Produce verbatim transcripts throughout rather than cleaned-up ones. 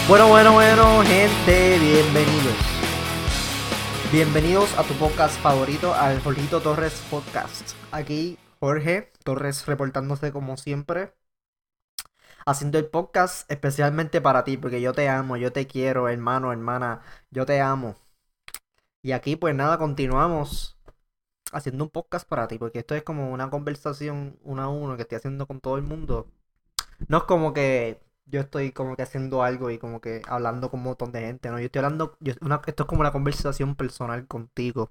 Bueno, bueno, bueno, gente, bienvenidos. Bienvenidos a tu podcast favorito, al Jorgito Torres Podcast. Aquí Jorge Torres reportándose como siempre, haciendo el podcast especialmente para ti, porque yo te amo, yo te quiero, hermano, hermana, yo te amo. Y aquí pues nada, continuamos haciendo un podcast para ti, porque esto es como una conversación uno a uno que estoy haciendo con todo el mundo. No es como que yo estoy como que haciendo algo y como que hablando con un montón de gente, ¿no? Yo estoy hablando, yo- una- esto es como una conversación personal contigo.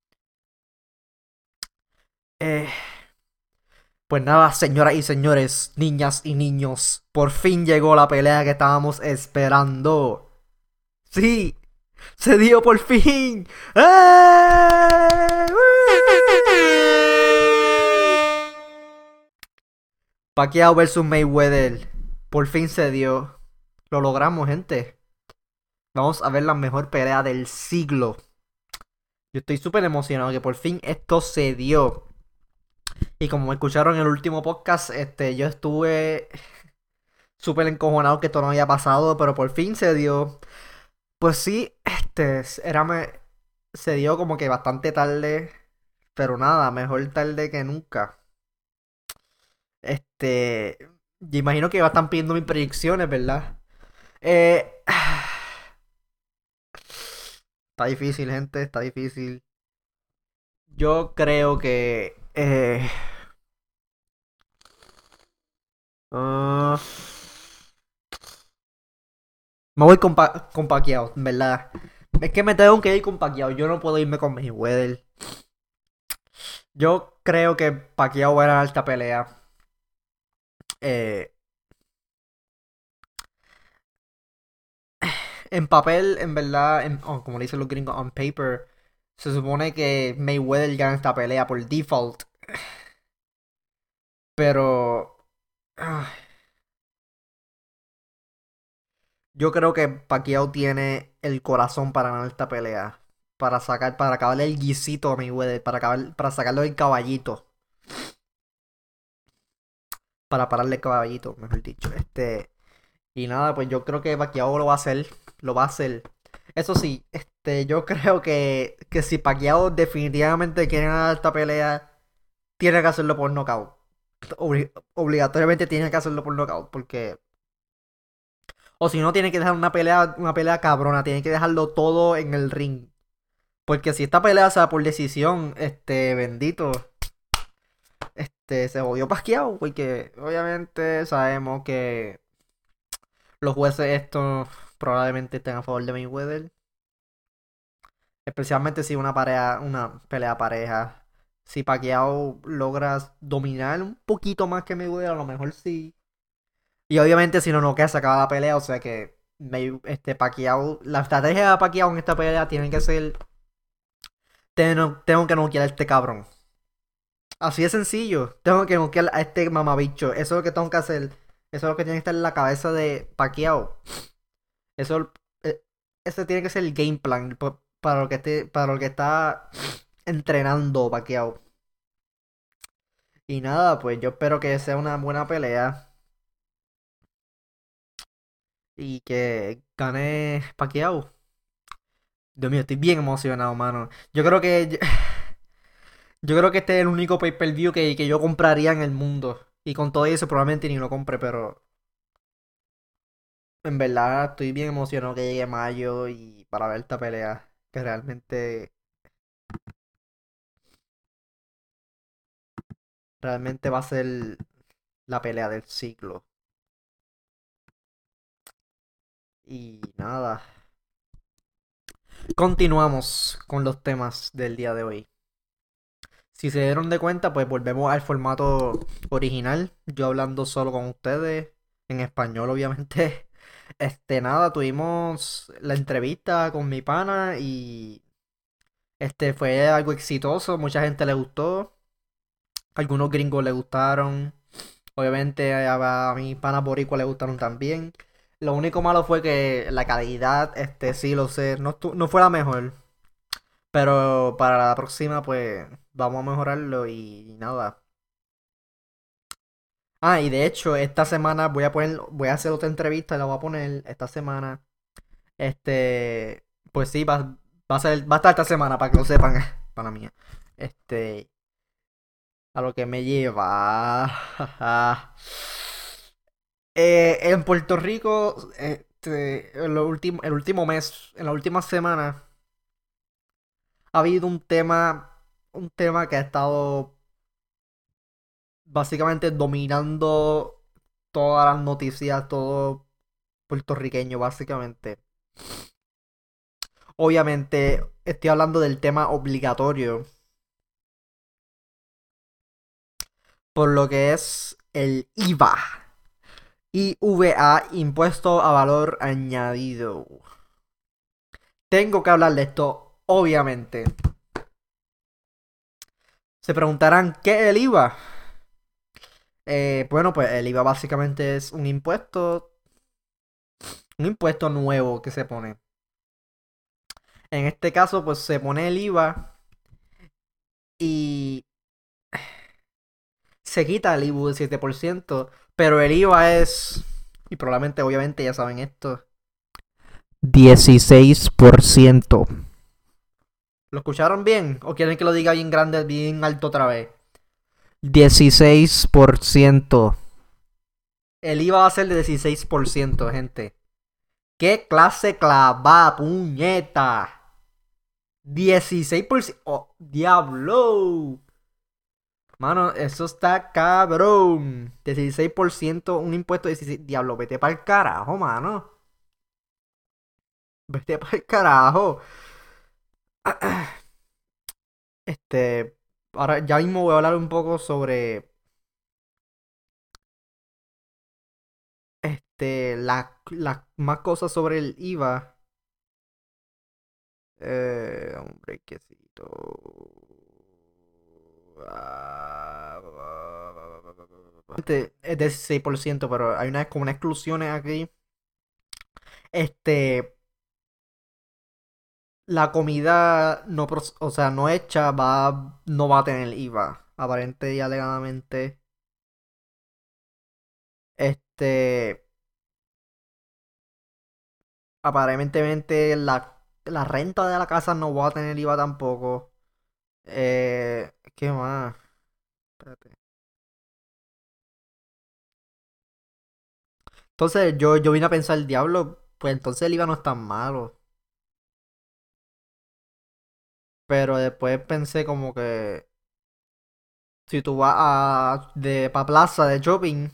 Eh, pues nada, señoras y señores, niñas y niños, por fin llegó la pelea que estábamos esperando. Sí, se dio por fin. ¡Eh! Pacquiao versus Mayweather. Por fin se dio. Lo logramos, gente. Vamos a ver la mejor pelea del siglo. Yo estoy súper emocionado que por fin esto se dio. Y como me escucharon en el último podcast, este, yo estuve súper encojonado que esto no había pasado, pero por fin se dio. Pues sí, este, era me, se dio como que bastante tarde, pero nada, mejor tarde que nunca. Este, yo imagino que están pidiendo mis predicciones, ¿verdad? Eh, está difícil, gente, está difícil. Yo creo que eh, ah, me voy con, pa con Pacquiao, en verdad. Es que me tengo que ir con Pacquiao. Yo no puedo irme con Mayweather. Yo creo que Pacquiao va a ganar esta pelea. Eh, en papel, en verdad, en- oh, como le dicen los gringos, on paper, se supone que Mayweather gana esta pelea por default. Pero ah, yo creo que Pacquiao tiene el corazón para ganar esta pelea. Para sacar, para acabarle el guisito a Mayweather. Para, acabar, para sacarlo del caballito. Para pararle el caballito, mejor dicho. Este. Y nada, pues yo creo que Pacquiao lo va a hacer. Lo va a hacer. Eso sí, este, yo creo que, que si Pacquiao definitivamente quiere ganar esta pelea, tiene que hacerlo por nocaut. Obli- obligatoriamente tiene que hacerlo por nocaut. Porque. O si no, tiene que dejar una pelea, una pelea cabrona. Tiene que dejarlo todo en el ring. Porque si esta pelea se da por decisión, este, bendito, este, se jodió Pacquiao. Porque obviamente sabemos que los jueces estos probablemente estén a favor de Mayweather. Especialmente si una pareja, una pelea pareja. Si Pacquiao logra dominar un poquito más que Mayweather, a lo mejor sí. Y obviamente si no noquea se acaba la pelea. O sea que May- este Pacquiao, la estrategia de Pacquiao en esta pelea tiene que ser tengo, tengo que noquear a este cabrón. Así de sencillo. Tengo que noquear a este mamabicho. Eso es lo que tengo que hacer. Eso es lo que tiene que estar en la cabeza de Pacquiao. Eso, eh, ese tiene que ser el game plan pa- para lo que esté, para lo que está entrenando Pacquiao. Y nada, pues yo espero que sea una buena pelea y que gane Pacquiao. Dios mío, estoy bien emocionado, mano. Yo creo que yo creo que este es el único pay-per-view que, que yo compraría en el mundo. Y con todo eso probablemente ni lo compre, pero en verdad estoy bien emocionado que llegue mayo y para ver esta pelea. Que realmente, realmente va a ser la pelea del siglo. Y nada. Continuamos con los temas del día de hoy. Si se dieron de cuenta, pues volvemos al formato original. Yo hablando solo con ustedes. En español, obviamente. Este, nada, tuvimos la entrevista con mi pana y este fue algo exitoso. Mucha gente le gustó. Algunos gringos le gustaron. Obviamente a, a mis panas boricua le gustaron también. Lo único malo fue que la calidad, este, sí lo sé, no, estu- no fue la mejor. Pero para la próxima, pues, vamos a mejorarlo y nada. Ah, y de hecho, esta semana voy a poner, voy a hacer otra entrevista y la voy a poner esta semana. Este, pues sí, va, va a ser, va a estar esta semana para que lo sepan, para mí. Este, a lo que me lleva. Eh, en Puerto Rico, este, en lo último, el último mes, en la última semana, ha habido un tema, un tema que ha estado básicamente dominando todas las noticias, todo puertorriqueño, básicamente. Obviamente, estoy hablando del tema obligatorio, por lo que es el I V A. I V A, Impuesto a Valor Añadido. Tengo que hablar de esto, obviamente. Se preguntarán, ¿qué es el I V A? Eh, bueno, pues el I V A básicamente es un impuesto, un impuesto nuevo que se pone. En este caso, pues se pone el I V A y se quita el I V A del siete por ciento, pero el I V A es, y probablemente obviamente ya saben esto, dieciséis por ciento. ¿Lo escucharon bien? ¿O quieren que lo diga bien grande, bien alto otra vez? Dieciséis por ciento. El I V A va a ser de dieciséis por ciento, gente. ¿Qué clase clavada, puñeta? Dieciséis por ciento. ¡Oh, diablo! Mano, eso está cabrón. Dieciséis por ciento, un impuesto de dieciséis. Diablo, vete para el carajo, mano. Vete para el carajo. Este, ahora ya mismo voy a hablar un poco sobre este las la, más cosas sobre el I V A. Eh, un brequecito. Este, es de dieciséis por ciento, pero hay una, como unas exclusiones aquí. Este, la comida no, o sea, no hecha va, no va a tener I V A. Aparente y alegadamente. Este, aparentemente la, la renta de la casa no va a tener I V A tampoco. Eh, ¿qué más? Espérate. Entonces yo, yo vine a pensar, el diablo, pues entonces el I V A no es tan malo. Pero después pensé como que si tú vas a de pa plaza de shopping,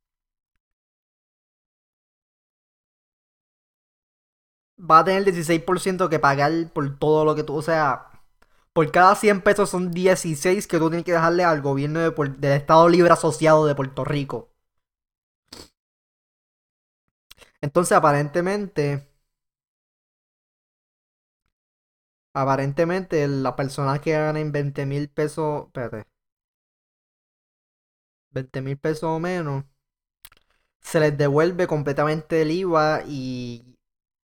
vas a tener dieciséis por ciento que pagar por todo lo que tú, o sea, por cada cien pesos son dieciséis que tú tienes que dejarle al gobierno de Puer- del Estado Libre Asociado de Puerto Rico. Entonces, aparentemente, aparentemente, las personas que ganen veinte mil pesos, espérate, veinte mil pesos o menos, se les devuelve completamente el I V A y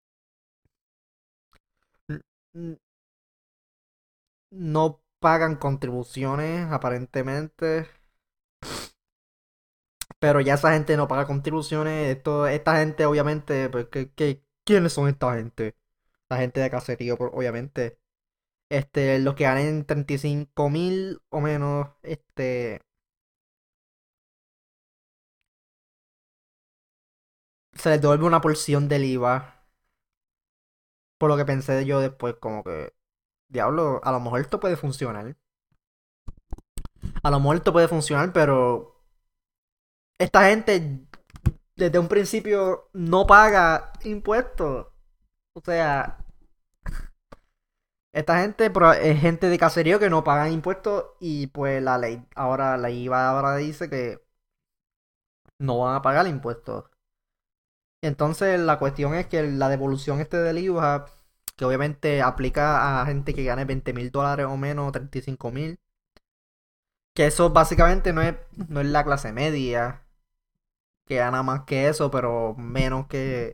n- n- no pagan contribuciones, aparentemente. Pero ya esa gente no paga contribuciones. Esto, esta gente, obviamente, pues, ¿qué, qué- quiénes son esta gente? La gente de caserío, por- obviamente. Este, los que ganen treinta y cinco mil o menos, este, se les devuelve una porción del I V A. Por lo que pensé yo después, como que, diablo, a lo mejor esto puede funcionar. A lo mejor esto puede funcionar, pero esta gente desde un principio no paga impuestos. O sea, esta gente pro- es gente de caserío que no pagan impuestos y pues la ley, ahora la I V A ahora dice que no van a pagar impuestos. Entonces la cuestión es que la devolución este del I V A, que obviamente aplica a gente que gane veinte mil dólares o menos, treinta y cinco mil, que eso básicamente no es, no es la clase media, que gana más que eso, pero menos que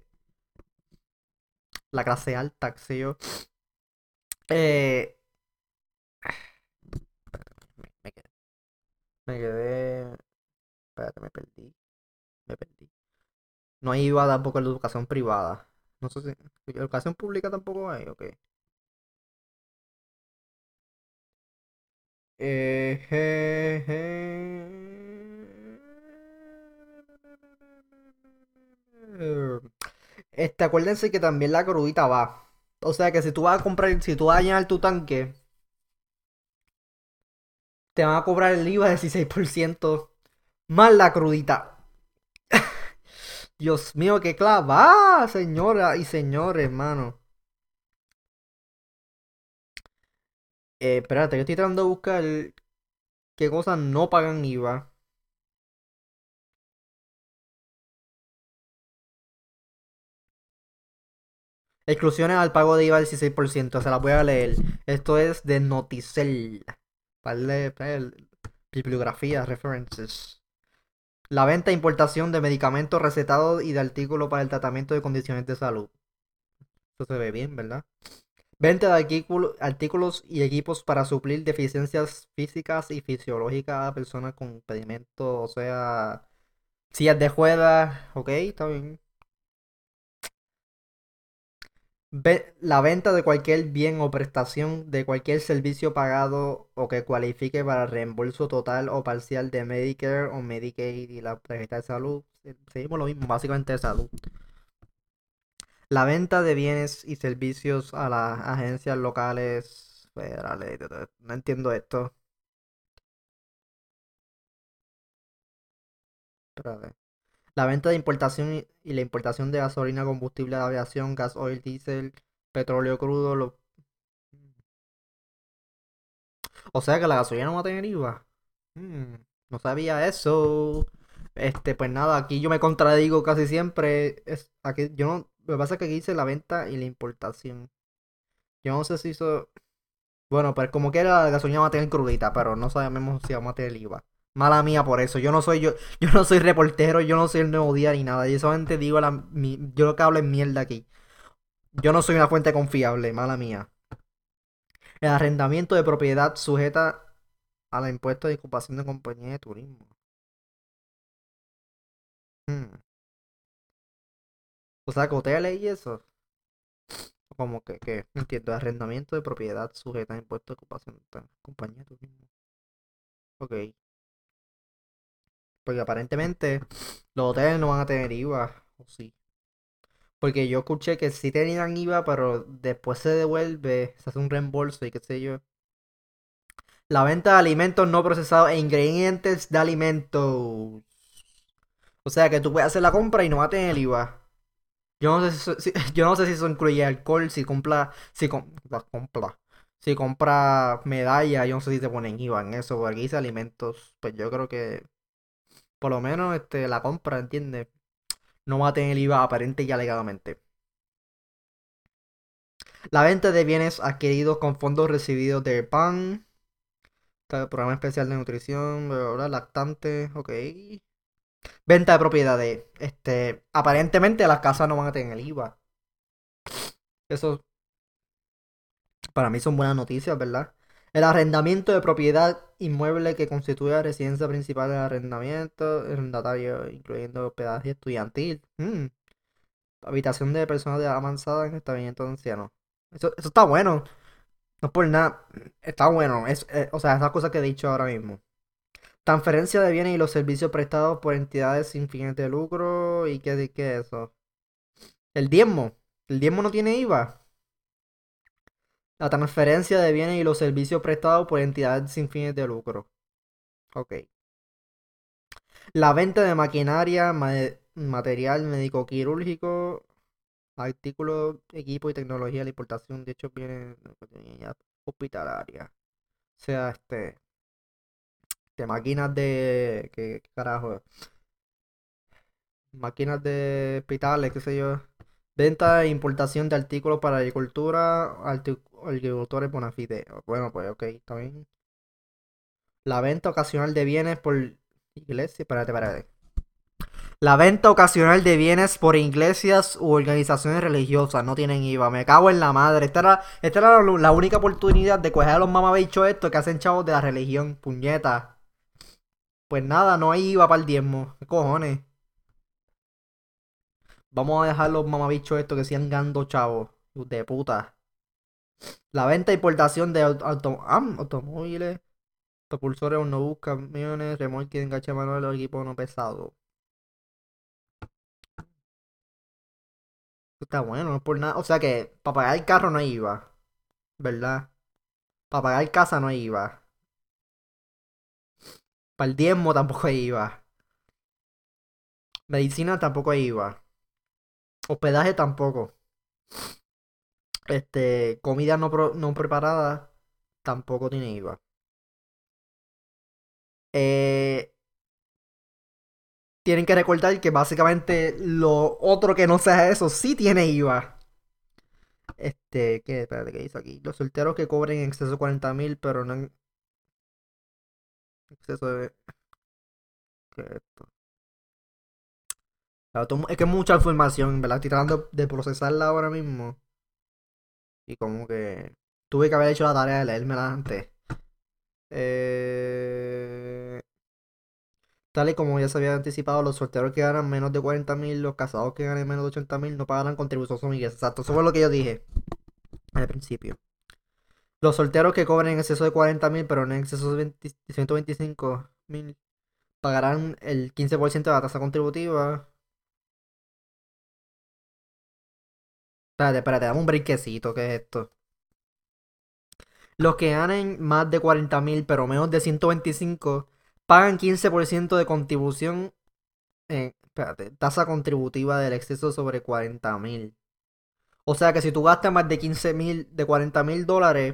la clase alta, qué sé yo. Eh, me quedé, me quedé. Espérate, me perdí. Me perdí. No hay IVA tampoco en la educación privada. No sé si. ¿Educación pública tampoco hay? Ok. Eh, je, je. Este, acuérdense que también la crudita va. O sea que si tú vas a comprar, si tú vas a llenar tu tanque, te van a cobrar el IVA de dieciséis por ciento más la crudita. Dios mío, qué clava, señora y señores, hermano. Eh, espérate, yo estoy tratando de buscar qué cosas no pagan IVA. Exclusiones al pago de IVA del dieciséis por ciento, se las voy a leer. Esto es de Noticel. Para leer bibliografía, references. La venta e importación de medicamentos recetados y de artículos para el tratamiento de condiciones de salud. Eso se ve bien, ¿verdad? Venta de artículos y equipos para suplir deficiencias físicas y fisiológicas a personas con impedimento, o sea, sillas de ruedas, ok, está bien. Ve- la venta de cualquier bien o prestación de cualquier servicio pagado o que cualifique para reembolso total o parcial de Medicare o Medicaid y la tarjeta de salud. Se- Seguimos lo mismo, básicamente de salud. La venta de bienes y servicios a las agencias locales federales. No entiendo esto. Espérate. La venta de importación y y la importación de gasolina, combustible de aviación, gas oil, diésel, petróleo crudo. Lo... O sea que la gasolina no va a tener IVA. Mm, no sabía eso. Este, pues nada, aquí yo me contradigo casi siempre. Es, aquí, yo no, lo que pasa es que aquí dice la venta y la importación. Yo no sé si eso. Bueno, pues como que la gasolina va a tener crudita, pero no sabemos si vamos a tener IVA. Mala mía por eso. Yo no soy yo, yo no soy reportero, yo no soy el Nuevo Día ni nada. Yo solamente digo la, mi- yo lo que hablo es mierda aquí. Yo no soy una fuente confiable, mala mía. El arrendamiento de propiedad sujeta a la impuesto de ocupación de compañía de turismo. Hmm. O sea, que hoteles y eso. Como que, que, no entiendo, arrendamiento de propiedad sujeta a impuesto de ocupación de compañía de turismo. Ok. Porque aparentemente los hoteles no van a tener IVA. O sí. Porque yo escuché que sí tenían IVA, pero después se devuelve, se hace un reembolso y qué sé yo. La venta de alimentos no procesados e ingredientes de alimentos. O sea que tú puedes hacer la compra y no va a tener IVA. Yo no sé si, eso- si- yo no sé si eso incluye alcohol, si compra, si com- la compra, si compra medalla, yo no sé si te ponen IVA en eso, porque aquí dice alimentos, pues yo creo que por lo menos este la compra, ¿entiendes? No va a tener IVA aparente y alegadamente. La venta de bienes adquiridos con fondos recibidos de P A N, programa especial de nutrición, bla, bla, bla, lactante, ok. Venta de propiedades, este, aparentemente las casas no van a tener IVA. Eso para mí son buenas noticias, ¿verdad? El arrendamiento de propiedad inmueble que constituye la residencia principal del arrendamiento, arrendatario, incluyendo hospedaje estudiantil, mm, habitación de personas de edad avanzada en establecimiento de ancianos. Eso, eso está bueno, no es por nada, está bueno, es, eh, o sea, esas cosas que he dicho ahora mismo. Transferencia de bienes y los servicios prestados por entidades sin fines de lucro y qué, qué es eso. El diezmo, el diezmo no tiene IVA. La transferencia de bienes y los servicios prestados por entidades sin fines de lucro. Ok. La venta de maquinaria, ma- material médico-quirúrgico, artículos, equipo y tecnología, la importación de hechos bienes hospitalarias. O sea, este, de máquinas de, ¿qué, qué carajo? Máquinas de hospitales, qué sé yo. Venta e importación de artículos para agricultura, arti- agricultores bona fide. Bueno, pues ok, está bien. La venta ocasional de bienes por iglesia. Espérate, espérate. La venta ocasional de bienes por iglesias u organizaciones religiosas no tienen IVA. Me cago en la madre. Esta era, esta era la, la única oportunidad de coger a los mamabichos estos que hacen chavos de la religión. Puñeta. Pues nada, no hay IVA para el diezmo. ¿Qué cojones? Vamos a dejar los mamabichos estos que sigan ganando chavos. Hijos de puta. La venta e importación de auto- auto- am- automóviles, propulsores, no camiones, remolques, enganche manual, los equipos no pesados. Está bueno, no es por nada. O sea que para pagar el carro no hay IVA, ¿verdad? Para pagar casa no hay IVA. Para el diezmo tampoco hay IVA. Medicina tampoco hay IVA. Hospedaje tampoco. Este, comida no, pro- no preparada tampoco tiene IVA. Eh, tienen que recordar que básicamente lo otro que no sea eso sí tiene IVA. Este, ¿qué? Espérate, ¿qué dice aquí? Los solteros que cobren en exceso de cuarenta mil, pero no en exceso de... ¿Qué es esto? Claro, todo- es que es mucha información, ¿verdad? Estoy tratando de procesarla ahora mismo. Y como que tuve que haber hecho la tarea de leérmela antes. Eh... Tal y como ya se había anticipado, los solteros que ganan menos de cuarenta mil, los casados que ganan menos de ochenta mil, no pagarán contribución sobre ingresos. Exacto, eso fue lo que yo dije al principio. Los solteros que cobren en exceso de cuarenta mil, pero no en exceso de veinte ciento veinticinco mil, pagarán el quince por ciento de la tasa contributiva. Espérate, espérate, dame un brinquecito, ¿qué es esto? Los que ganen más de cuarenta mil, pero menos de ciento veinticinco, pagan quince por ciento de contribución. Eh, espérate, tasa contributiva del exceso sobre cuarenta mil. O sea que si tú gastas más de quince mil, de cuarenta mil dólares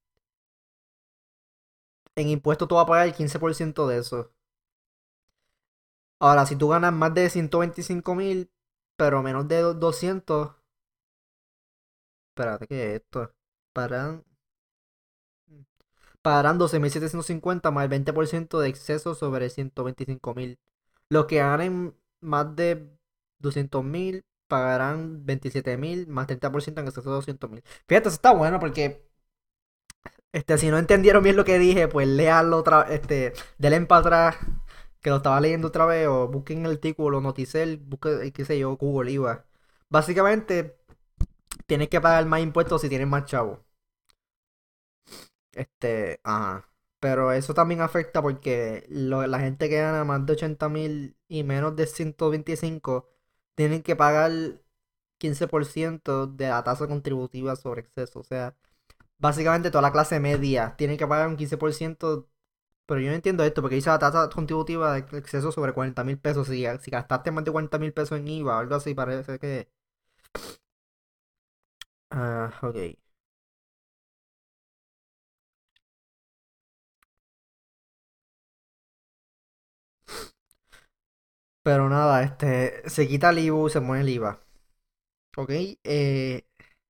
en impuestos, tú vas a pagar el quince por ciento de eso. Ahora, si tú ganas más de ciento veinticinco mil, pero menos de doscientos, espérate, ¿qué es esto? Pagarán, pagarán doce mil setecientos cincuenta más el veinte por ciento de exceso sobre ciento veinticinco mil. Los que ganen más de doscientos mil pagarán veintisiete mil más treinta por ciento en exceso de doscientos mil. Fíjate, eso está bueno porque este, si no entendieron bien lo que dije, pues léanlo otra este, denle para atrás, que lo estaba leyendo otra vez, o busquen el artículo, Noticel, busquen, qué sé yo, Google, IVA. Básicamente, tienes que pagar más impuestos si tienes más chavo. Este, ajá. Pero eso también afecta porque lo- la gente que gana más de ochenta mil y menos de ciento veinticinco tienen que pagar quince por ciento de la tasa contributiva sobre exceso. O sea, básicamente toda la clase media tiene que pagar un quince por ciento. Pero yo no entiendo esto, porque dice la tasa contributiva de exceso sobre cuarenta mil pesos. Si, si gastaste más de cuarenta mil pesos en IVA o algo así, parece que... Ah, ok. Pero nada, este, se quita el IVA y se pone el IVA. Ok, eh,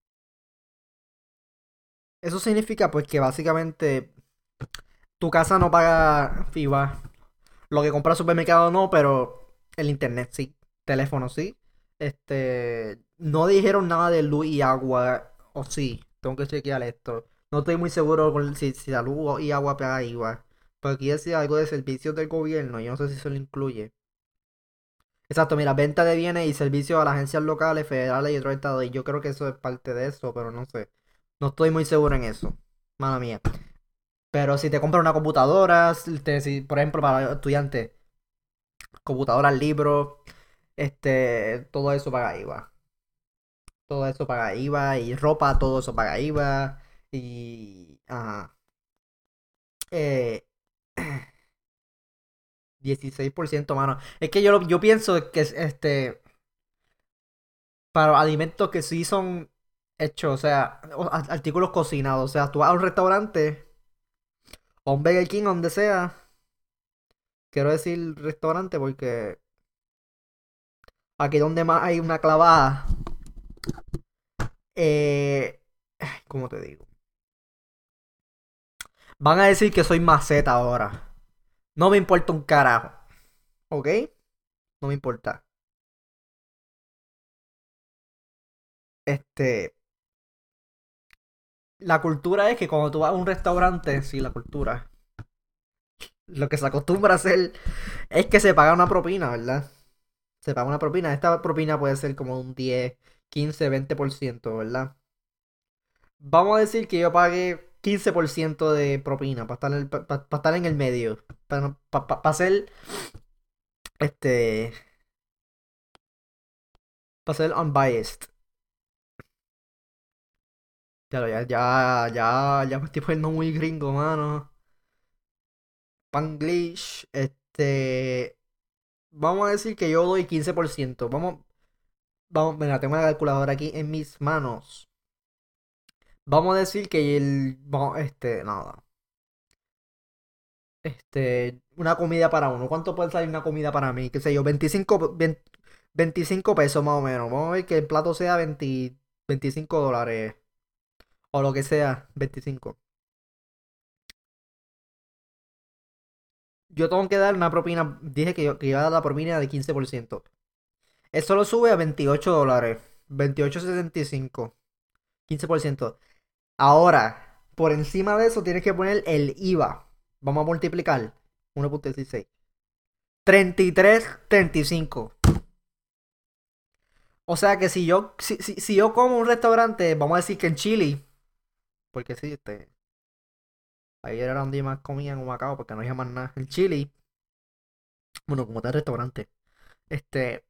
eso significa pues que básicamente tu casa no paga IVA. Lo que compras en supermercado no, pero el internet sí. Teléfono sí. Este, no dijeron nada de luz y agua. O sí, tengo que chequear esto. No estoy muy seguro con si, si la luz y agua paga IVA. Pero aquí decía algo de servicios del gobierno. Yo no sé si se lo incluye. Exacto, mira, venta de bienes y servicios a las agencias locales, federales y otros estados. Y yo creo que eso es parte de eso, pero no sé. No estoy muy seguro en eso. Mala mía. Pero si te compras una computadora, si te- si, por ejemplo, para estudiantes, computadoras, libros, este, todo eso paga IVA. Todo eso paga IVA y ropa, todo eso paga IVA. Y... Ajá. Eh, dieciséis por ciento, mano. Es que yo, lo- yo pienso que es, este, para alimentos que sí son hechos, o sea, o- a- artículos cocinados. O sea, tú vas a un restaurante o un Burger King, donde sea. Quiero decir restaurante porque aquí donde más hay una clavada, eh, ¿cómo te digo? Van a decir que soy maceta ahora. No me importa un carajo, ¿ok? No me importa. Este, la cultura es que cuando tú vas a un restaurante, sí, la cultura. Lo que se acostumbra a hacer es que se paga una propina, ¿verdad? Se paga una propina. Esta propina puede ser como un diez, quince, veinte por ciento, ¿verdad? Vamos a decir que yo pague quince por ciento de propina para estar, en el- pa- pa- pa estar en el medio. Para pa, pa- pa ser, este, para ser unbiased. Ya, ya, ya, ya, ya me estoy poniendo muy gringo, mano. Panglish, este, vamos a decir que yo doy quince por ciento. Vamos, vamos, mira, tengo una calculadora aquí en mis manos. Vamos a decir que el, vamos, este, nada. Este, una comida para uno. ¿Cuánto puede salir una comida para mí? ¿Qué sé yo? veinticinco, veinte veinticinco pesos más o menos. Vamos a ver que el plato sea veinte, veinticinco dólares. O lo que sea, veinticinco. Yo tengo que dar una propina. Dije que, yo, que iba a dar la propina de quince por ciento. Eso lo sube a veintiocho dólares. veintiocho sesenta y cinco. quince por ciento. Ahora, por encima de eso tienes que poner el IVA. Vamos a multiplicar. uno punto dieciséis. treinta y tres treinta y cinco. O sea que si yo, si, si, si yo como en un restaurante, vamos a decir que en Chile, porque sí, este, ahí era donde más comía en Humacao, porque no había más nada. En Chile, bueno, como tal restaurante, este,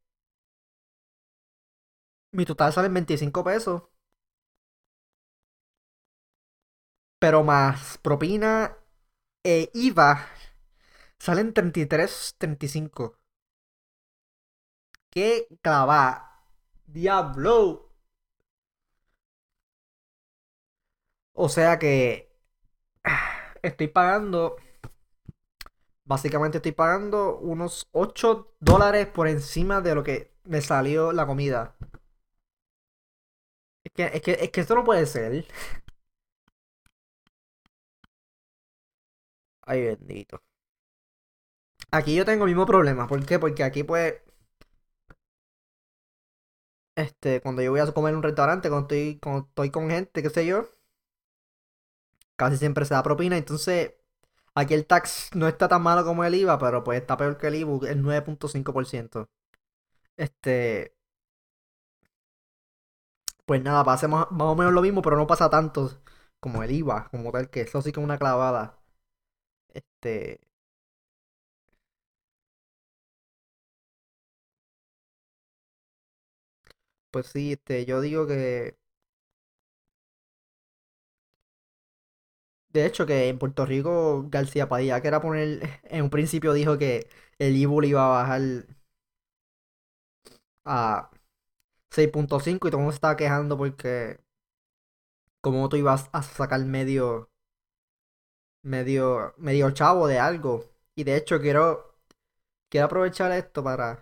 mi total sale en veinticinco pesos, pero más propina e IVA salen treinta y tres treinta y cinco. ¡Qué clava! ¡Diablo! O sea que estoy pagando, básicamente estoy pagando unos ocho dólares por encima de lo que me salió la comida. Es que, es que, es que esto no puede ser. Ay, bendito. Aquí yo tengo el mismo problema. ¿Por qué? Porque aquí, pues, este, cuando yo voy a comer en un restaurante, cuando estoy, cuando estoy con gente, qué sé yo, casi siempre se da propina. Entonces, aquí el tax no está tan malo como el IVA, pero pues está peor que el IVA, el nueve punto cinco por ciento. Este, pues nada, pasa más, más o menos lo mismo, pero no pasa tanto como el IVA, como tal, que eso sí que es una clavada. Este, pues sí, este, yo digo que de hecho, que en Puerto Rico García Padilla, que era poner, en un principio dijo que el IBU le iba a bajar a seis punto cinco y todo el mundo se estaba quejando porque como tú ibas a sacar medio, medio, medio chavo de algo. Y de hecho quiero, quiero aprovechar esto para,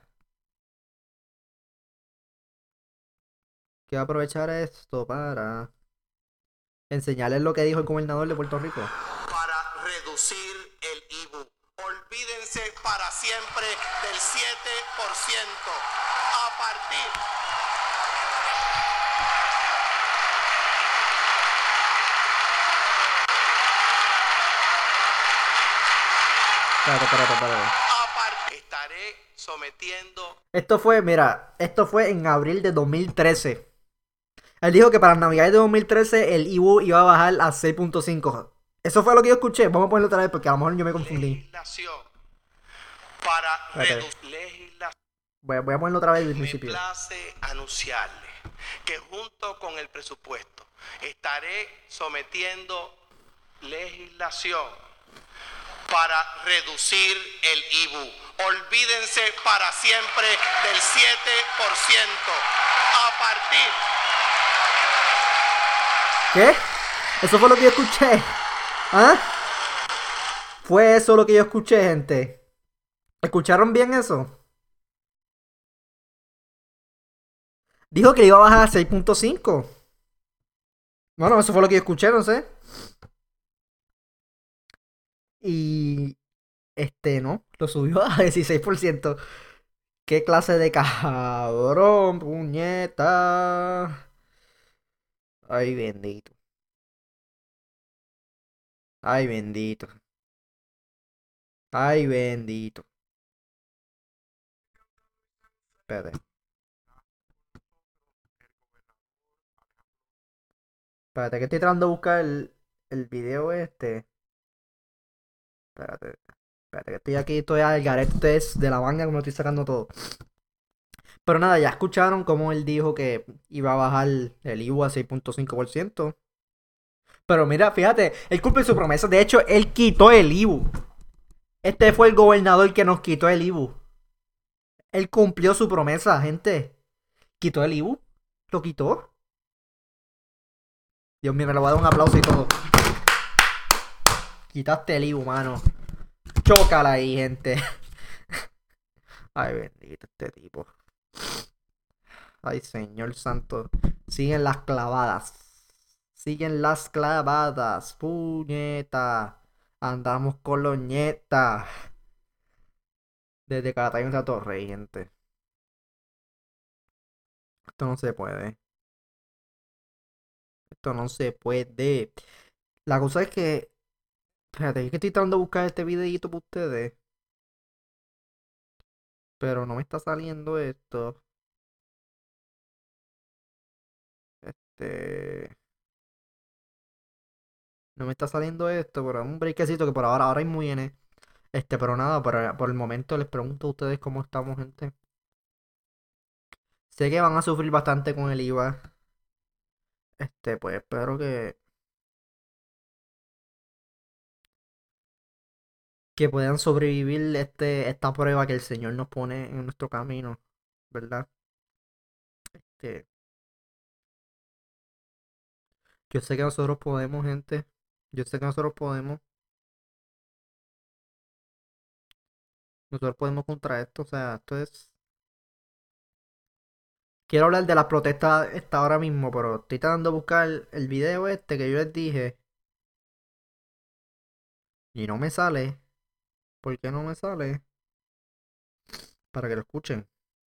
quiero aprovechar esto para enseñarles lo que dijo el gobernador de Puerto Rico. Para reducir el IBU. Olvídense para siempre del siete por ciento. A partir Espérate, espérate, espérate. a par- estaré sometiendo. Esto fue, mira, esto fue en abril de dos mil trece. Él dijo que para Navidad de dos mil trece el IBU iba a bajar a seis punto cinco. Eso fue lo que yo escuché. Vamos a ponerlo otra vez porque a lo mejor yo me confundí. Legislación para Espérate. reducir legislación. Voy a, voy a ponerlo otra vez desde el Me principio. place anunciarle que junto con el presupuesto estaré sometiendo legislación para reducir el IBU. Olvídense para siempre del siete por ciento. A partir. ¿Qué? Eso fue lo que yo escuché. ¿Ah? Fue eso lo que yo escuché, gente. ¿Escucharon bien eso? Dijo que le iba a bajar a seis punto cinco. Bueno, eso fue lo que yo escuché, no sé. Y este, no, lo subió a dieciséis por ciento. ¿Qué clase de cabrón, puñeta? Ay, bendito. Ay, bendito. Ay, bendito. Espérate, espérate, que estoy tratando de buscar el, el video este. Espérate, espérate, que estoy aquí, estoy al garete es de la manga, como lo estoy sacando todo. Pero nada, ya escucharon cómo él dijo que iba a bajar el I V A a seis punto cinco por ciento. Pero mira, fíjate, él cumple su promesa. De hecho, él quitó el I V A. Este fue el gobernador que nos quitó el I V A. Él cumplió su promesa, gente. Quitó el I V A. Lo quitó. Dios mío, me lo voy a dar un aplauso y todo. Quitaste el I V A, mano. Chócala ahí, gente. Ay, bendito este tipo. Ay, Señor Santo. Siguen las clavadas. Siguen las clavadas. Puñeta. Andamos con los ñetas. Desde Calatayud a Torrey, gente. Esto no se puede. Esto no se puede. La cosa es que. Espérate, es que estoy tratando de buscar este videito para ustedes. Pero no me está saliendo esto. Este. No me está saliendo esto, pero un breakcito que por ahora, ahora mismo viene. Este, pero nada, por, por el momento les pregunto a ustedes cómo estamos, gente. Sé que van a sufrir bastante con el I V A. Este, pues espero que, que puedan sobrevivir este, esta prueba que el Señor nos pone en nuestro camino, ¿verdad? Este, yo sé que nosotros podemos, gente. Yo sé que nosotros podemos. Nosotros podemos contra esto. O sea, esto es. Quiero hablar de las protestas esta ahora mismo, pero estoy tratando de buscar el video este que yo les dije y no me sale. ¿Por qué no me sale? Para que lo escuchen.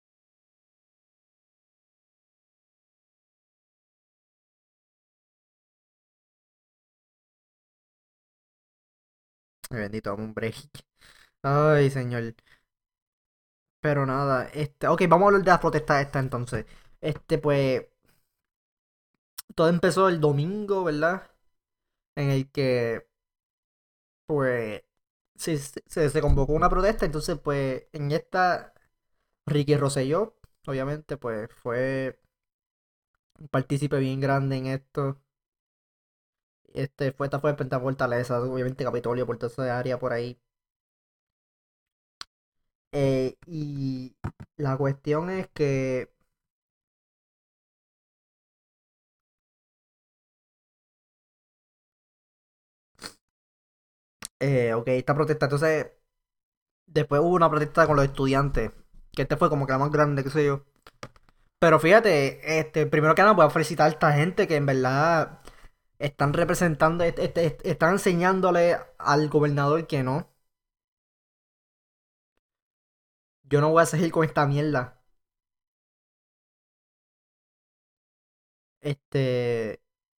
Ay, bendito, dame un break. Ay, señor. Pero nada, este, ok, vamos a hablar de las protestas esta entonces. Este, pues, todo empezó el domingo, ¿verdad? En el que, pues, se, se, se convocó una protesta. Entonces, pues, en esta, Ricky Rosselló, obviamente, pues, fue un partícipe bien grande en esto. Este, fue, esta fue Penta Fortaleza, obviamente Capitolio, por toda esa área por ahí. Eh, y la cuestión es que, eh, ok, esta protesta, entonces, después hubo una protesta con los estudiantes, que este fue como que la más grande, qué sé yo. Pero fíjate, este, primero que nada voy a felicitar a esta gente que en verdad están representando, este, este- este- están enseñándole al gobernador que no. Yo no voy a seguir con esta mierda. Este,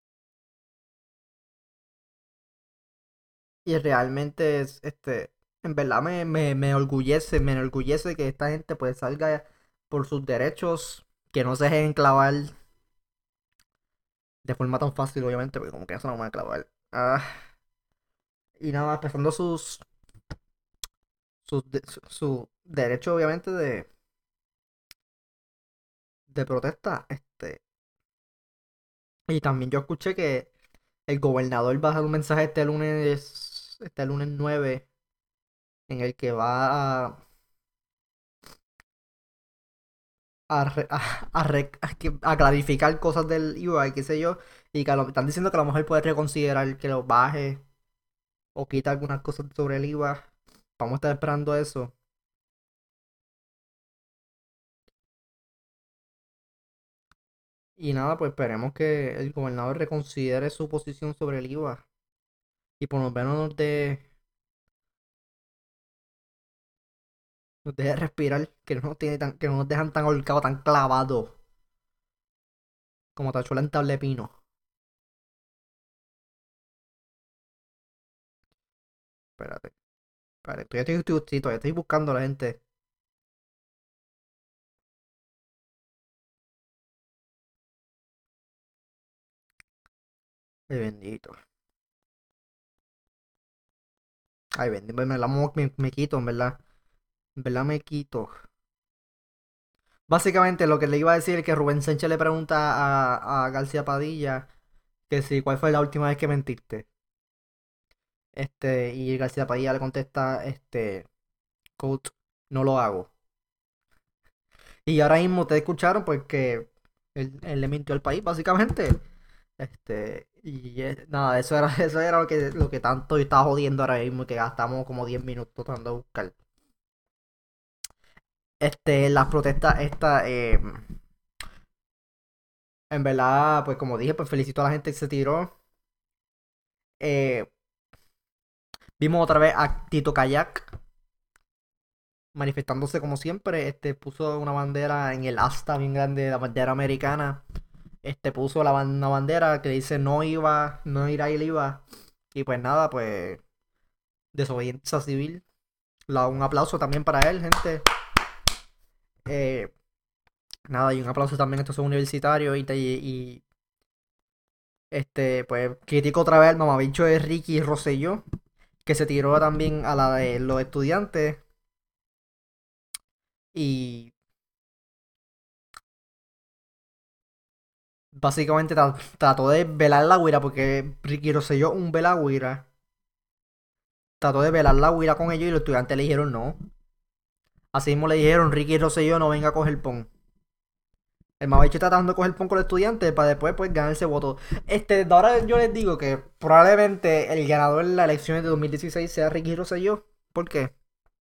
y realmente es, este, en verdad me, me, me orgullece, me enorgullece que esta gente pues salga por sus derechos, que no se dejen clavar de forma tan fácil, obviamente, porque como que eso no me va a clavar. Ah, y nada, expresando sus, sus de- su, su derecho, obviamente, de, de protesta. Este, y también yo escuché que el gobernador va a dar un mensaje este lunes, este lunes nueve, en el que va a, a, re- a, a re- a que- a clarificar cosas del I V A y qué sé yo, y que a lo, están diciendo que a lo mejor puede reconsiderar que lo baje o quita algunas cosas sobre el I V A. Vamos a estar esperando eso. Y nada, pues esperemos que el gobernador reconsidere su posición sobre el I V A y por lo menos nos dé, nos deje respirar, que no nos tiene tan, que no nos dejan tan holcados, tan clavados como Tachuela en Tablepino. Espérate. Vale, estoy, estoy, estoy, estoy, todavía estoy buscando a la gente. Ay, bendito. Ay, bendito. Me, la mo- me, me quito, en verdad. En verdad me quito. Básicamente lo que le iba a decir es que Rubén Sánchez le pregunta a, a García Padilla que si cuál fue la última vez que mentiste. Este, y García Padilla le contesta, este, quote, no lo hago. Y ahora mismo ustedes escucharon pues que él, él le mintió al país, básicamente. Este, y eh, nada, eso era, eso era lo que, lo que tanto yo estaba jodiendo ahora mismo, que gastamos como diez minutos tratando de buscar. Este, las protestas, esta, eh, en verdad, pues como dije, pues felicito a la gente que se tiró. Eh, Vimos otra vez a Tito Kayak manifestándose como siempre. Este, puso una bandera en el asta bien grande, la bandera americana. Este, puso la, una bandera que dice no iba, no irá y iba. Y pues nada, pues desobediencia civil. La, un aplauso también para él, gente. Eh, Nada, y un aplauso también a estos universitarios y, y, este, pues critico otra vez al mamabicho de Ricky Rosselló, que se tiró también a la de los estudiantes y básicamente tra- trató de velar la guira porque Ricky Rosselló, un velagüira, trató de velar la guira con ellos y los estudiantes le dijeron no. Así mismo le dijeron, Ricky Rosselló no venga a coger pon. El mamabicho está tratando de coger pon con los estudiantes para después pues ganarse voto. Este, de ahora yo les digo que probablemente el ganador en las elecciones de dos mil dieciséis sea Ricky Rosselló. ¿Por qué?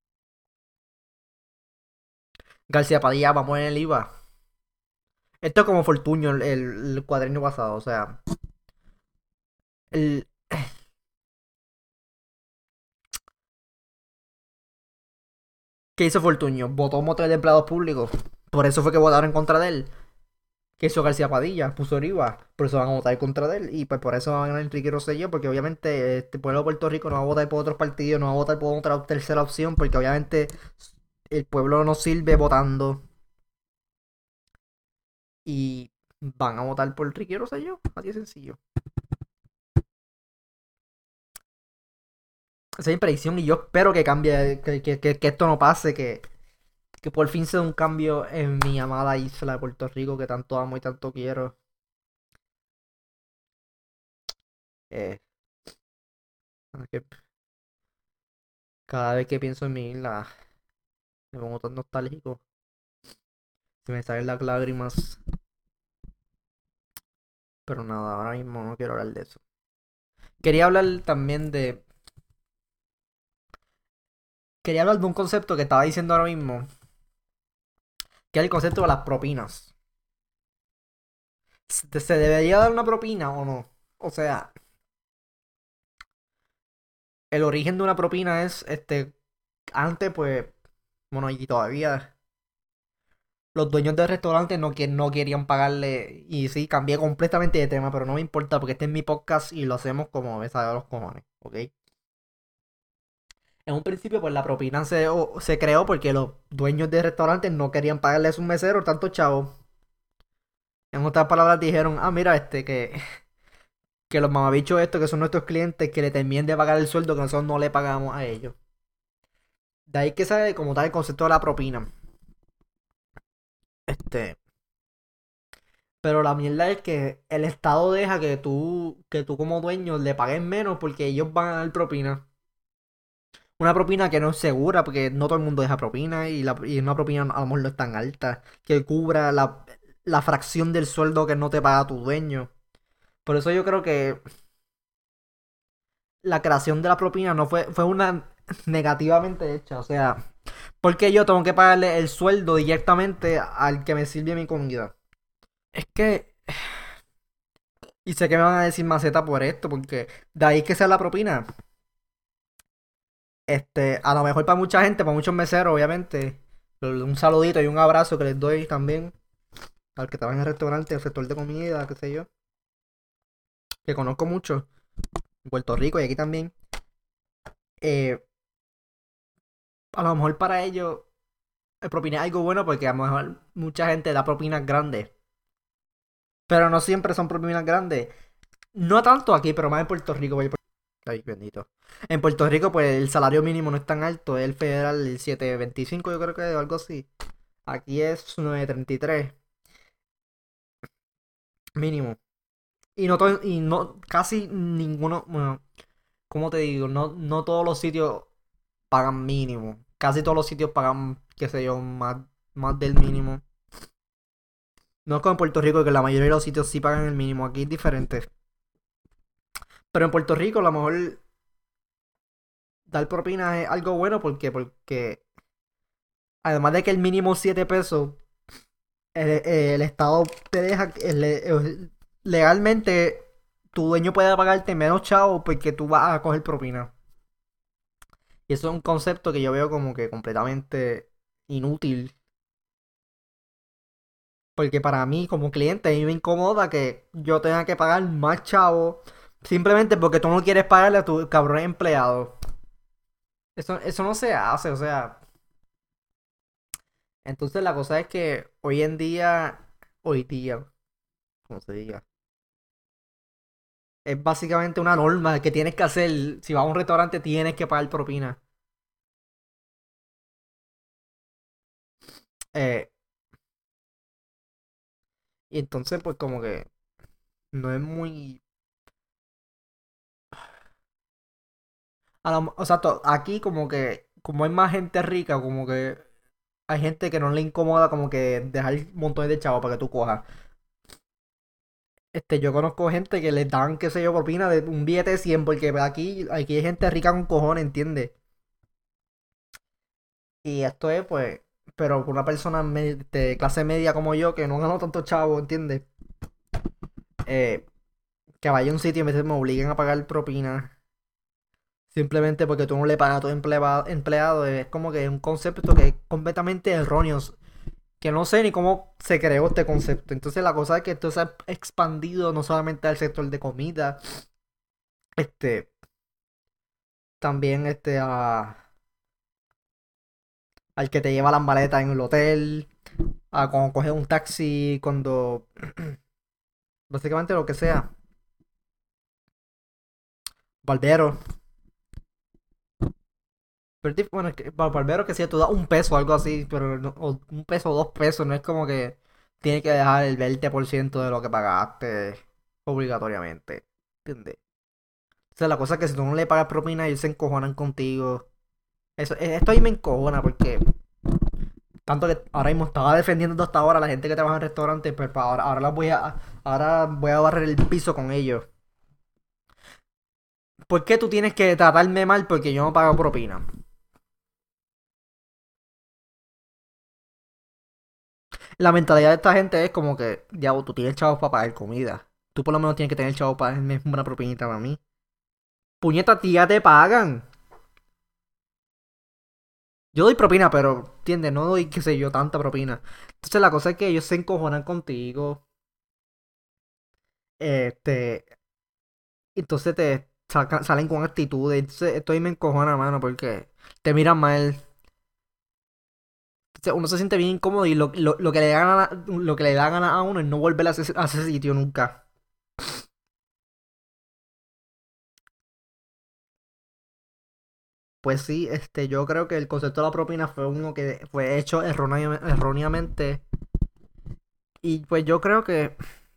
García Padilla va a poner el IVA. Esto es como Fortuño el, el, el cuadrenio pasado, o sea. El, ¿Qué hizo Fortuño? Votó un montón de empleados públicos. Por eso fue que votaron en contra de él. ¿Qué hizo García Padilla? Puso el IVA. Por eso van a votar en contra de él. Y pues por eso van a ganar Enrique Rosselló. Porque obviamente este pueblo de Puerto Rico no va a votar por otros partidos. No va a votar por otra tercera opción. Porque obviamente el pueblo no sirve votando. Y van a votar por Enrique Rosselló. Así de sencillo. Esa es mi predicción. Y yo espero que cambie. Que, que, que, que esto no pase. Que que por fin se dé un cambio en mi amada isla de Puerto Rico que tanto amo y tanto quiero. Eh, que cada vez que pienso en mi isla me pongo tan nostálgico. Se me salen las lágrimas. Pero nada, ahora mismo no quiero hablar de eso. Quería hablar también de... Quería hablar de un concepto que estaba diciendo ahora mismo. Que es el concepto de las propinas. ¿Se se debería dar una propina o no? O sea, el origen de una propina es, este, antes pues, bueno, y todavía los dueños del restaurante no, que no querían pagarle. Y sí, cambié completamente de tema, pero no me importa porque este es mi podcast y lo hacemos como me sale a los cojones, ¿ok? En un principio, pues la propina se, o- se creó porque los dueños de restaurantes no querían pagarle a sus meseros tanto chavo. En otras palabras dijeron, ah, mira, este, que, que los mamabichos estos que son nuestros clientes, que le terminen de pagar el sueldo que nosotros no le pagamos a ellos. De ahí que sale como tal el concepto de la propina. Este, Pero la mierda es que el Estado deja que tú, que tú como dueño le pagues menos porque ellos van a dar propina. Una propina que no es segura porque no todo el mundo deja propina y, la, y una propina a lo mejor no es tan alta que cubra la, la fracción del sueldo que no te paga tu dueño. Por eso yo creo que la creación de la propina no fue, fue una negativamente hecha. O sea, porque yo tengo que pagarle el sueldo directamente al que me sirve mi comida. Es que y sé que me van a decir maceta por esto, porque de ahí que sea la propina. Este, a lo mejor para mucha gente, para muchos meseros, obviamente. Un saludito y un abrazo que les doy también al que trabaja en el restaurante, el sector de comida, qué sé yo. Que conozco mucho. En Puerto Rico y aquí también. Eh, a lo mejor para ellos el propina es algo bueno porque a lo mejor mucha gente da propinas grandes. Pero no siempre son propinas grandes. No tanto aquí, pero más en Puerto Rico. Ay, bendito. En Puerto Rico, pues el salario mínimo no es tan alto. Es el federal, el siete veinticinco, yo creo que es, o algo así. Aquí es nueve treinta y tres mínimo. Y no, to- y no casi ninguno, bueno, ¿cómo te digo? No, no todos los sitios pagan mínimo. Casi todos los sitios pagan, qué sé yo, más, más del mínimo. No es como en Puerto Rico, que la mayoría de los sitios sí pagan el mínimo. Aquí es diferente. Pero en Puerto Rico, a lo mejor dar propina es algo bueno porque, porque además de que el mínimo es siete pesos, el, el Estado te deja, el- legalmente, tu dueño puede pagarte menos chavo porque tú vas a coger propina. Y eso es un concepto que yo veo como que completamente inútil. Porque para mí, como cliente, a mí me incomoda que yo tenga que pagar más chavo simplemente porque tú no quieres pagarle a tu cabrón empleado. Eso, eso no se hace, o sea. Entonces la cosa es que hoy en día, hoy día, como se diga, es básicamente una norma que tienes que hacer. Si vas a un restaurante, tienes que pagar propina. Eh, y entonces, pues como que no es muy. A lo- o sea, to- aquí como que, como hay más gente rica, como que hay gente que no le incomoda como que dejar montones de chavos para que tú cojas. Este, yo conozco gente que les dan, qué sé yo, propina de un billete de cien porque aquí, aquí hay gente rica con cojones, ¿entiendes? Y esto es, pues, pero con una persona me- de clase media como yo, que no gano tanto chavo, ¿entiendes? Eh, que vaya a un sitio y me, me obliguen a pagar propina simplemente porque tú no le pagas a tu empleado, empleado, es como que es un concepto que es completamente erróneo, que no sé ni cómo se creó este concepto. Entonces la cosa es que esto se ha expandido no solamente al sector de comida, este, también este a, al que te lleva las maletas en el hotel, a cuando coges un taxi, cuando básicamente lo que sea. Barbero. Pero, tipo, bueno, es que, bar- barbero que si tú das un peso o algo así, pero no- o un peso o dos pesos, no es como que tienes que dejar el veinte por ciento de lo que pagaste obligatoriamente. ¿Entiendes? O sea, la cosa es que si tú no le pagas propina, ellos se encojonan contigo. Eso, e- esto ahí me encojona porque tanto que ahora mismo estaba defendiendo hasta ahora a la gente que trabaja en restaurantes, pero pa- ahora, ahora las voy a ahora voy a barrer el piso con ellos. ¿Por qué tú tienes que tratarme mal porque yo no pago propina? La mentalidad de esta gente es como que, ya, tú tienes chavos para pagar comida. Tú por lo menos tienes que tener chavos para darme una propinita para mí. Puñeta, tía, te pagan. Yo doy propina, pero, ¿entiendes? No doy, qué sé yo, tanta propina. Entonces la cosa es que ellos se encojonan contigo. Este, entonces te sacan- salen con actitudes. Entonces esto ahí me encojona, mano, porque te miran mal. Entonces uno se siente bien incómodo y lo, lo, lo que le da gana, lo que le da gana a uno es no volver a ese, a ese sitio nunca. Pues sí, este, yo creo que el concepto de la propina fue uno que fue hecho errónea- erróneamente. Y pues yo creo que,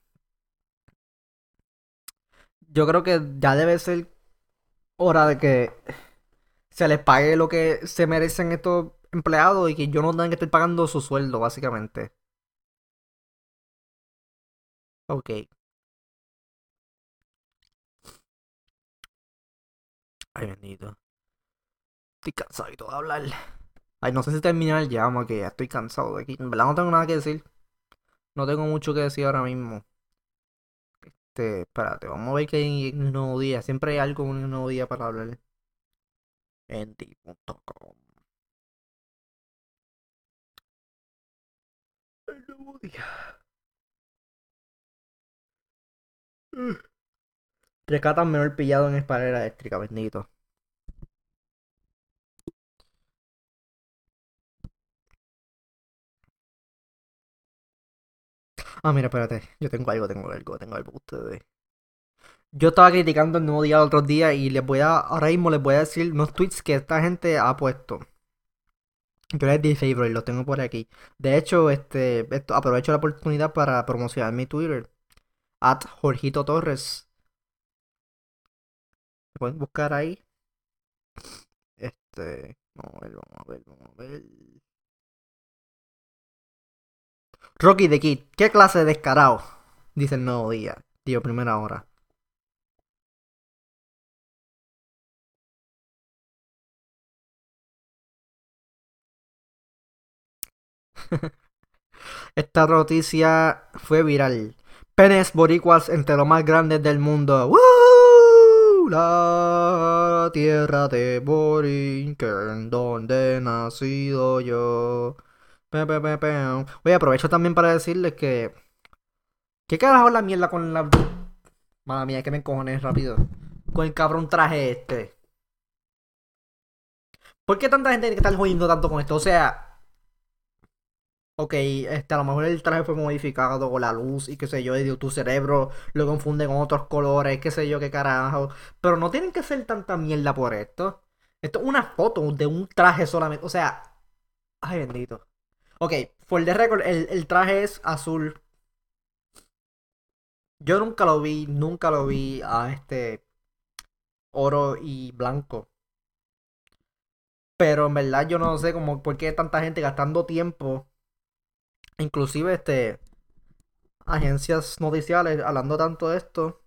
yo creo que ya debe ser hora de que se les pague lo que se merecen estos empleados y que yo no tenga que estar pagando su sueldo, básicamente. Ok. Ay, bendito. Estoy cansadito de hablar. Ay, no sé si terminar el llamo, que ya estoy cansado de aquí. En verdad no tengo nada que decir. No tengo mucho que decir ahora mismo. Este, espérate, vamos a ver qué hay en un nuevo día. Siempre hay algo en un nuevo día para hablar. En ti punto com. El nuevo día. Rescatan menor pillado en escalera eléctrica, bendito. Ah, mira, espérate. Yo tengo algo, tengo algo, tengo algo para ustedes. Yo estaba criticando el nuevo día el otro día y les voy a, ahora mismo les voy a decir unos tweets que esta gente ha puesto. Yo les di favorite, los tengo por aquí. De hecho, este, esto, aprovecho la oportunidad para promocionar mi Twitter. At Jorgito Torres. Me pueden buscar ahí. Este, vamos a ver, vamos a ver, vamos a ver. Rocky the Kid, ¿qué clase de descarado? Dice el nuevo día. Tío, primera hora. Esta noticia fue viral. Penes boricuas entre los más grandes del mundo. ¡Woo! La tierra de Borinquen, donde he nacido yo. Pe, pe, pe, pe. Oye, aprovecho también para decirles que... ¿Qué carajo es la mierda con la... Madre mía, que me encojones rápido. Con el cabrón traje este. ¿Por qué tanta gente tiene que estar jodiendo tanto con esto? O sea... Ok, este, a lo mejor el traje fue modificado con la luz y qué sé yo, y tu cerebro lo confunde con otros colores, qué sé yo, qué carajo. Pero no tienen que ser tanta mierda por esto. Esto es una foto de un traje solamente. O sea, ay bendito. Ok, for the record, el, el traje es azul. Yo nunca lo vi, nunca lo vi a este oro y blanco. Pero en verdad yo no sé como por qué tanta gente gastando tiempo. Inclusive este agencias noticiales hablando tanto de esto.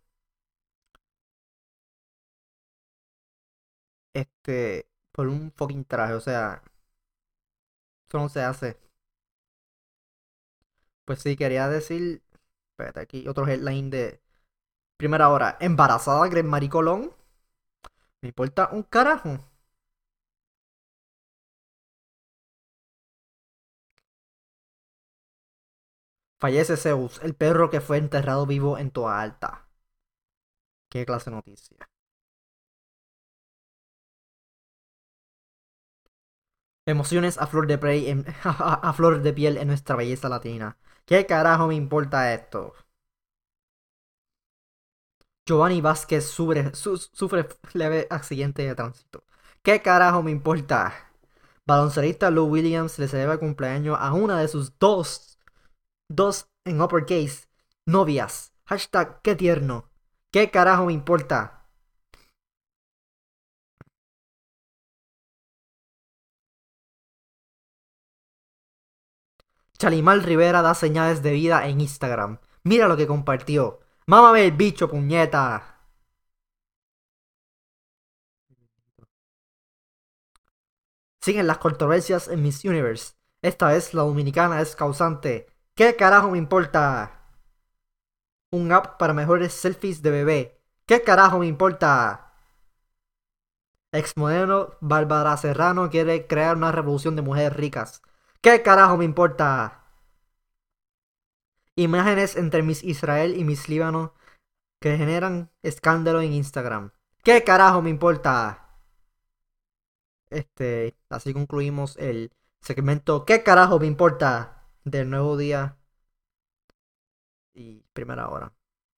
Este, por un fucking traje, o sea, eso no se hace. Pues sí, quería decir, espérate aquí, otro headline de primera hora, embarazada Grace Marie Colón, me importa un carajo. Fallece Zeus, el perro que fue enterrado vivo en Toa Alta. Qué clase de noticia. Emociones a flor de piel en, a flor de piel en nuestra belleza latina. ¿Qué carajo me importa esto? Giovanni Vázquez sufre, su- sufre leve accidente de tránsito. ¿Qué carajo me importa? Baloncelista Lou Williams le celebra el cumpleaños a una de sus dos, dos en uppercase, novias. Hashtag qué tierno. ¿Qué carajo me importa? Chalimal Rivera da señales de vida en Instagram. Mira lo que compartió. Mámame el bicho, puñeta. Siguen las controversias en Miss Universe. Esta vez la dominicana es causante. ¿Qué carajo me importa? Un app para mejores selfies de bebé. ¿Qué carajo me importa? Exmodelo Bárbara Serrano quiere crear una revolución de mujeres ricas. ¿Qué carajo me importa? Imágenes entre Miss Israel y Miss Líbano que generan escándalo en Instagram. ¿Qué carajo me importa? Este, así concluimos el segmento ¿Qué carajo me importa? Del nuevo día y primera hora.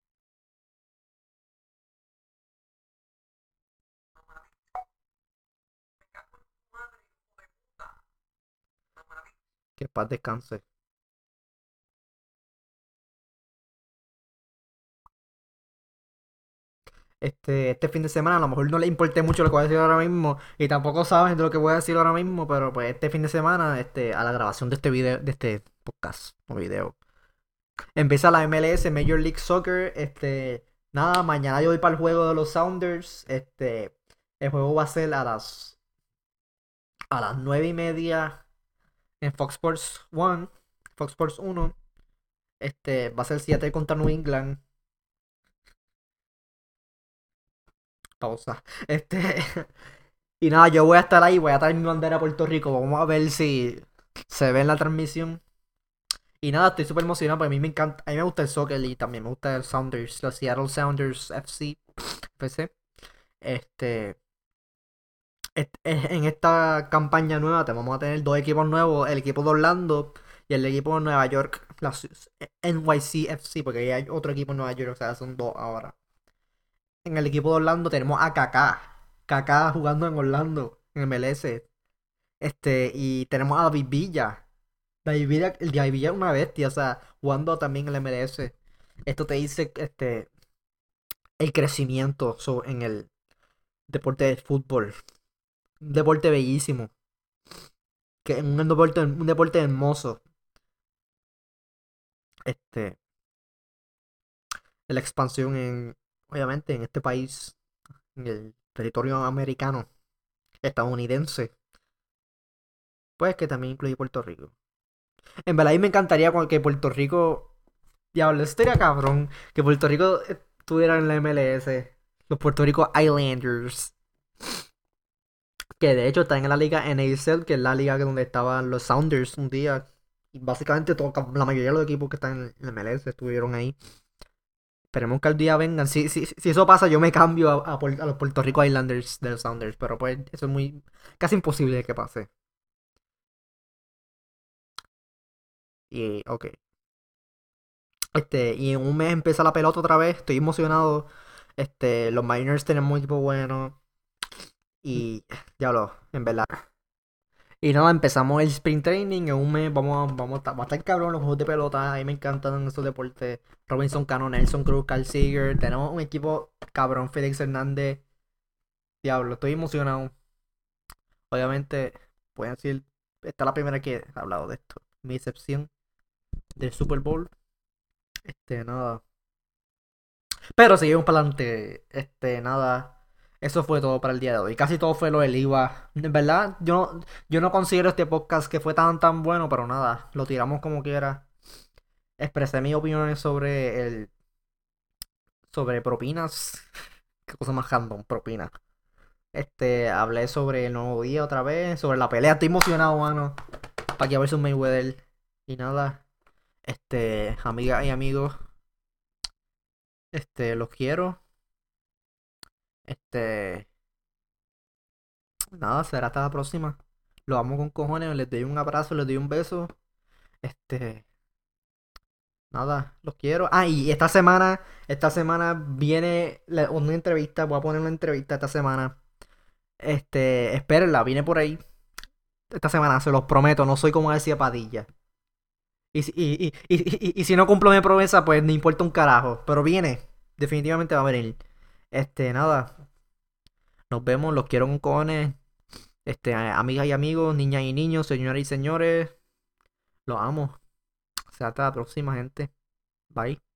Que paz descanse. Este, este fin de semana a lo mejor no le importe mucho lo que voy a decir ahora mismo y tampoco saben de lo que voy a decir ahora mismo, pero pues este fin de semana, este, a la grabación de este video, de este podcast o video, empieza la M L S, Major League Soccer, este, nada, mañana yo voy para el juego de los Sounders, este, el juego va a ser a las, a las nueve y media en Fox Sports uno, Fox Sports uno, este, va a ser siete contra New England, pausa, este, y nada, yo voy a estar ahí, voy a traer mi bandera a Puerto Rico, vamos a ver si se ve en la transmisión. Y nada, estoy súper emocionado porque a mí me encanta, a mí me gusta el soccer y también me gusta el Sounders, los Seattle Sounders F C, F C. Este, est- en esta campaña nueva te vamos a tener dos equipos nuevos, el equipo de Orlando y el equipo de Nueva York. la su- N Y C F C, porque ahí hay otro equipo en Nueva York, o sea, son dos ahora. En el equipo de Orlando tenemos a Kaká. Kaká jugando en Orlando, en M L S. Este, y tenemos a David Villa. David Villa, el David Villa es una bestia, o sea, jugando también en el M L S. Esto te dice este el crecimiento so- en el deporte de fútbol. Un deporte bellísimo. Que es un deporte, un deporte hermoso. Este, la expansión en, obviamente, en este país, en el territorio americano, estadounidense, pues que también incluye Puerto Rico. En verdad, a mí me encantaría con- que Puerto Rico, diablo, esto sería cabrón, que Puerto Rico estuviera en la M L S, los Puerto Rico Islanders, que de hecho están en la liga N A S L, que es la liga donde estaban los Sounders un día, y básicamente todo, la mayoría de los equipos que están en la M L S estuvieron ahí. Esperemos que al día vengan. Si, si, si eso pasa, yo me cambio a, a, a los Puerto Rico Islanders de los Sounders. Pero pues eso es muy casi imposible de que pase. Y ok. Este, y en un mes empieza la pelota otra vez. Estoy emocionado. Este, los Miners tienen un equipo bueno. Y ya lo, en verdad. Y nada, empezamos el sprint training. En un mes vamos a, vamos a, estar, va a estar cabrón los juegos de pelota. A mí me encantan esos deportes. Robinson Cano, Nelson Cruz, Carl Seager. Tenemos un equipo cabrón. Félix Hernández. Diablo, estoy emocionado. Obviamente, pueden decir, esta es la primera que he hablado de esto. Mi excepción del Super Bowl. Este, nada. Pero seguimos para adelante. Este, nada. Eso fue todo para el día de hoy. Casi todo fue lo del I V A. En verdad, yo no, yo no considero este podcast que fue tan tan bueno, pero nada. Lo tiramos como quiera. Expresé mis opiniones sobre el. Sobre propinas. Qué cosa más random, propinas. Este, hablé sobre el nuevo día otra vez. Sobre la pelea. Estoy emocionado, mano. Pacquiao versus Mayweather. Y nada. Este, amigas y amigos, este, los quiero. Este, nada, será hasta la próxima. Los amo con cojones, les doy un abrazo, les doy un beso. Este, nada, los quiero. Ah, y esta semana, esta semana viene la- una entrevista, voy a poner una entrevista esta semana. Este, espérenla, viene por ahí. Esta semana, se los prometo, no soy como decía Padilla. Y, si- y, y, y, y, y si no cumplo mi promesa, pues no importa un carajo. Pero viene, definitivamente va a venir. Este, nada. Nos vemos, los quiero con cojones. Este, amigas y amigos, niñas y niños, señoras y señores, los amo. O sea, hasta la próxima, gente. Bye.